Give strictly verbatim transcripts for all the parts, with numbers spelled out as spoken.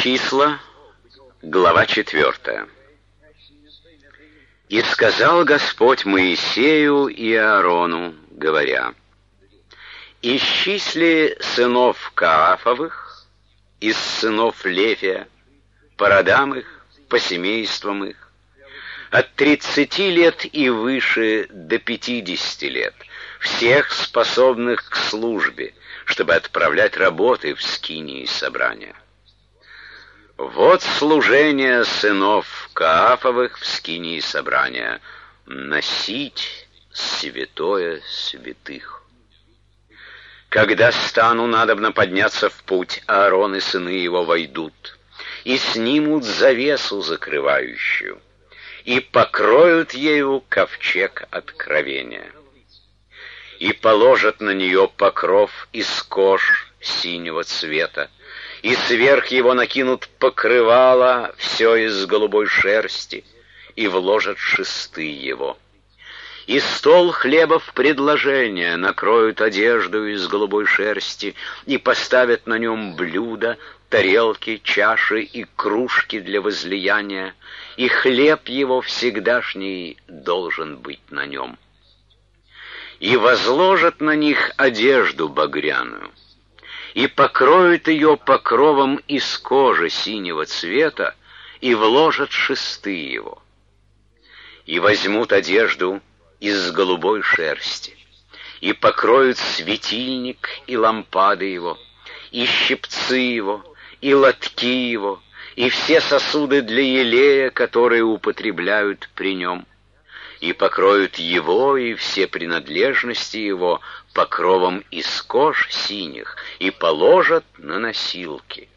Числа, глава четвертая. «И сказал Господь Моисею и Аарону, говоря: исчисли сынов Каафовых из сынов Левия, по родам их, по семействам их, от тридцати лет и выше до пятидесяти лет, всех способных к службе, чтобы отправлять работы в скинии собрания. Вот служение сынов Каафовых в скинии собрания — носить святое святых. Когда стану надобно подняться в путь, Аарон и сыны его войдут и снимут завесу закрывающую, и покроют ею ковчег откровения, и положат на нее покров из кож синего цвета, и сверх его накинут покрывало все из голубой шерсти, и вложат шесты его. И стол хлеба в предложение накроют одежду из голубой шерсти, и поставят на нем блюда, тарелки, чаши и кружки для возлияния, и хлеб его всегдашний должен быть на нем. И возложат на них одежду багряную, и покроют ее покровом из кожи синего цвета, и вложат шесты его. И возьмут одежду из голубой шерсти, и покроют светильник и лампады его, и щипцы его, и лотки его, и все сосуды для елея, которые употребляют при нем, и покроют его и все принадлежности его покровом из кож синих, и положат на носилки.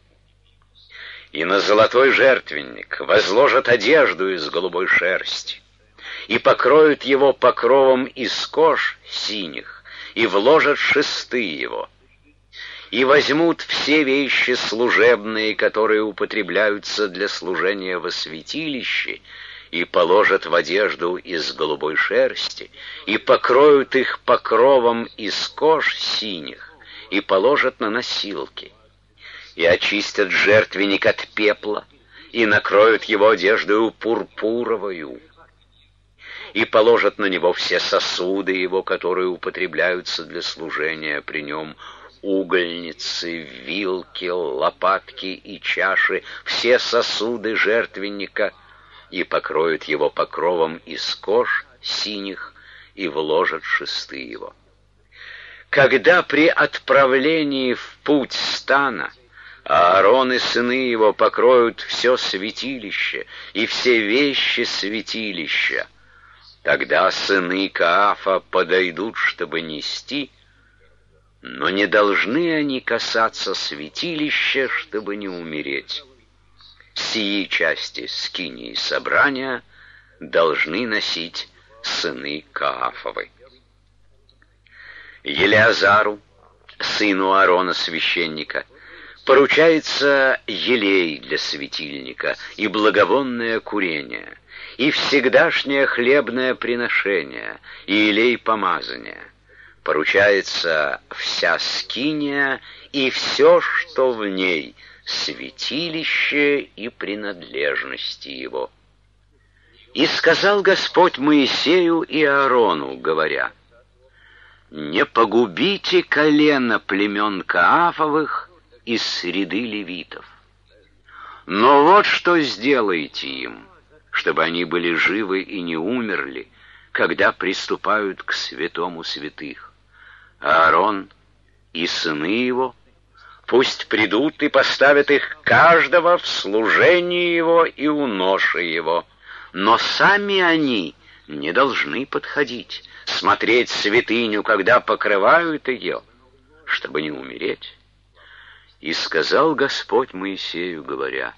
И на золотой жертвенник возложат одежду из голубой шерсти, и покроют его покровом из кож синих, и вложат шесты его. И возьмут все вещи служебные, которые употребляются для служения во святилище, и положат в одежду из голубой шерсти, и покроют их покровом из кож синих, и положат на носилки, и очистят жертвенник от пепла, и накроют его одеждою пурпуровою, и положат на него все сосуды его, которые употребляются для служения при нем, угольницы, вилки, лопатки и чаши, все сосуды жертвенника, и покроют его покровом из кож синих, и вложат шесты его. Когда при отправлении в путь стана Аарон и сыны его покроют все святилище и все вещи святилища, тогда сыны Каафа подойдут, чтобы нести, но не должны они касаться святилища, чтобы не умереть. Сии части скинии собрания должны носить сыны Каафовы. Елеазару, сыну Аарона священника, поручается елей для светильника и благовонное курение, и всегдашнее хлебное приношение, и елей помазания. Поручается вся скиния и все, что в ней, святилище и принадлежности его. И сказал Господь Моисею и Аарону, говоря: не погубите колено племен Каафовых из среды левитов. Но вот что сделайте им, чтобы они были живы и не умерли, когда приступают к святому святых. Аарон и сыны его пусть придут и поставят их каждого в служении его и у ноши его, но сами они не должны подходить, смотреть святыню, когда покрывают ее, чтобы не умереть. И сказал Господь Моисею, говоря: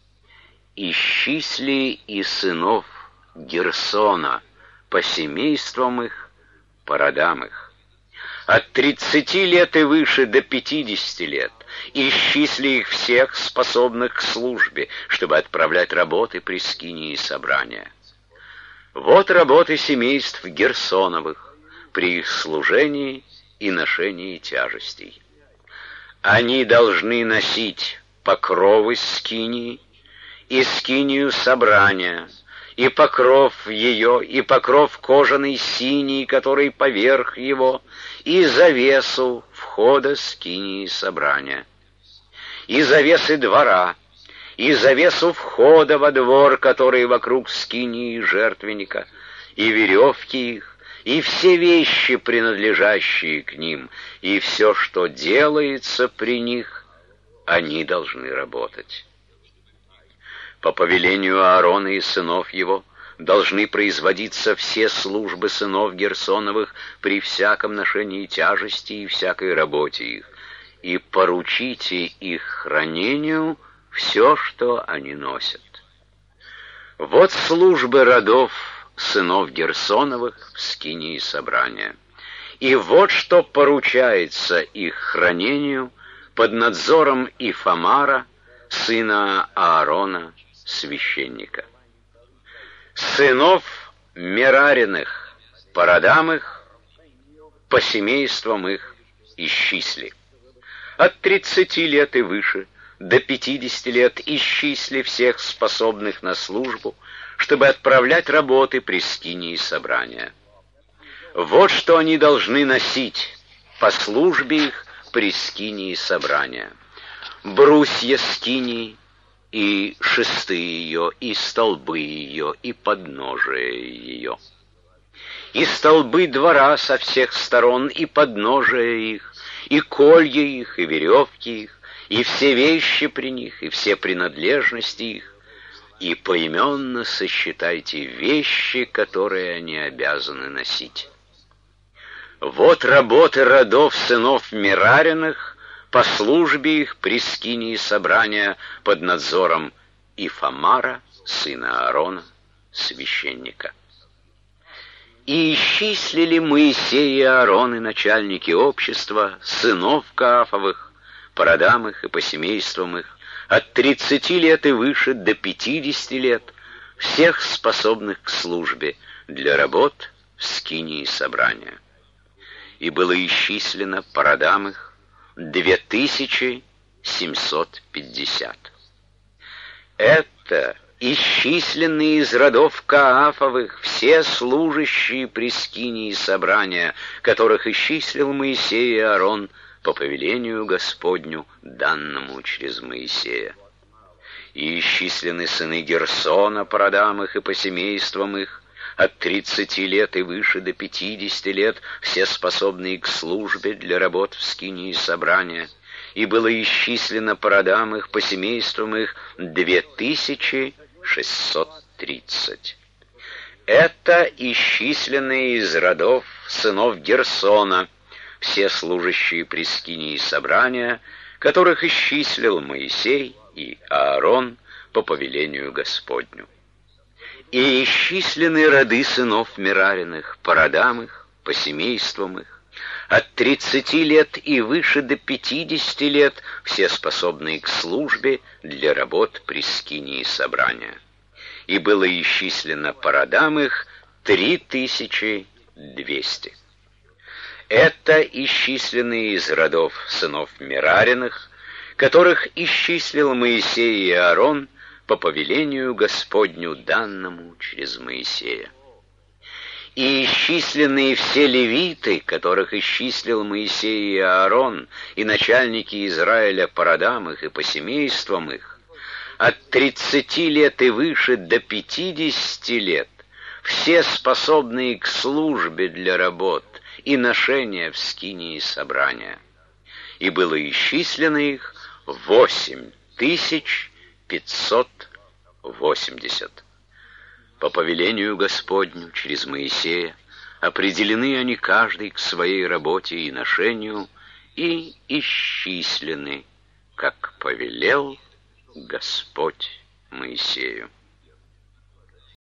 исчисли и сынов Герсона по семействам их, по родам их, от тридцати лет и выше до пятидесяти лет, исчисли их всех, способных к службе, чтобы отправлять работы при скинии собрания. Вот работы семейств Герсоновых при их служении и ношении тяжестей. Они должны носить покровы скинии, и скинию собрания, и покров ее, и покров кожаный синий, который поверх его, и завесу входа скинии собрания, и завесы двора, и завесу входа во двор, который вокруг скинии жертвенника, и веревки их, и все вещи, принадлежащие к ним, и все, что делается при них, они должны работать. По повелению Аарона и сынов его должны производиться все службы сынов Герсоновых при всяком ношении тяжести и всякой работе их, и поручите их хранению все, что они носят. Вот службы родов сынов Герсоновых в скинии собрания. И вот что поручается их хранению под надзором Ифамара, сына Аарона, священника. Сынов Мерариных по родам их, по семействам их исчисли. От тридцати лет и выше до пятидесяти лет исчисли всех способных на службу, чтобы отправлять работы при скинии собрания. Вот что они должны носить по службе их при скинии собрания: брусья скинии, и шесты ее, и столбы ее, и подножия ее, и столбы двора со всех сторон, и подножия их, и колья их, и веревки их, и все вещи при них, и все принадлежности их, и поименно сосчитайте вещи, которые они обязаны носить. Вот работы родов сынов Мерариных по службе их при скинии собрания под надзором Ифамара, сына Аарона, священника. И исчислили Моисей и Аарон и начальники общества сынов Каафовых по родам их и по семействам их, от тридцати лет и выше до пятидесяти лет, всех способных к службе для работ в скинии собрания. И было исчислено по родам их две тысячи семьсот пятьдесят. Это исчисленные из родов Каафовых все служащие при скинии собрания, которых исчислил Моисей и Аарон по повелению Господню, данному через Моисея. И исчислены сыны Герсона по родам их и по семействам их, от тридцати лет и выше до пятидесяти лет, все способные к службе для работ в скинии собрания, и было исчислено по родам их, по семействам их, две тысячи шестьсот тридцать. Это исчисленные из родов сынов Герсона, все служащие при скинии собрания, которых исчислил Моисей и Аарон по повелению Господню. И исчислены роды сынов Мерариных по родам их, по семействам их, от тридцати лет и выше до пятидесяти лет, все способные к службе для работ при скинии собрания. И было исчислено по родам их три тысячи двести. Это исчисленные из родов сынов Мерариных, которых исчислил Моисей и Аарон по повелению Господню, данному через Моисея. И исчисленные все левиты, которых исчислил Моисей и Аарон, и начальники Израиля по родам их и по семействам их, от тридцати лет и выше до пятидесяти лет, все способные к службе для работ и ношения в скинии собрания. И было исчислено их восемь тысяч пятьсот восемьдесят. По повелению Господню через Моисея определены они каждый к своей работе и ношению и исчислены, как повелел Господь Моисею.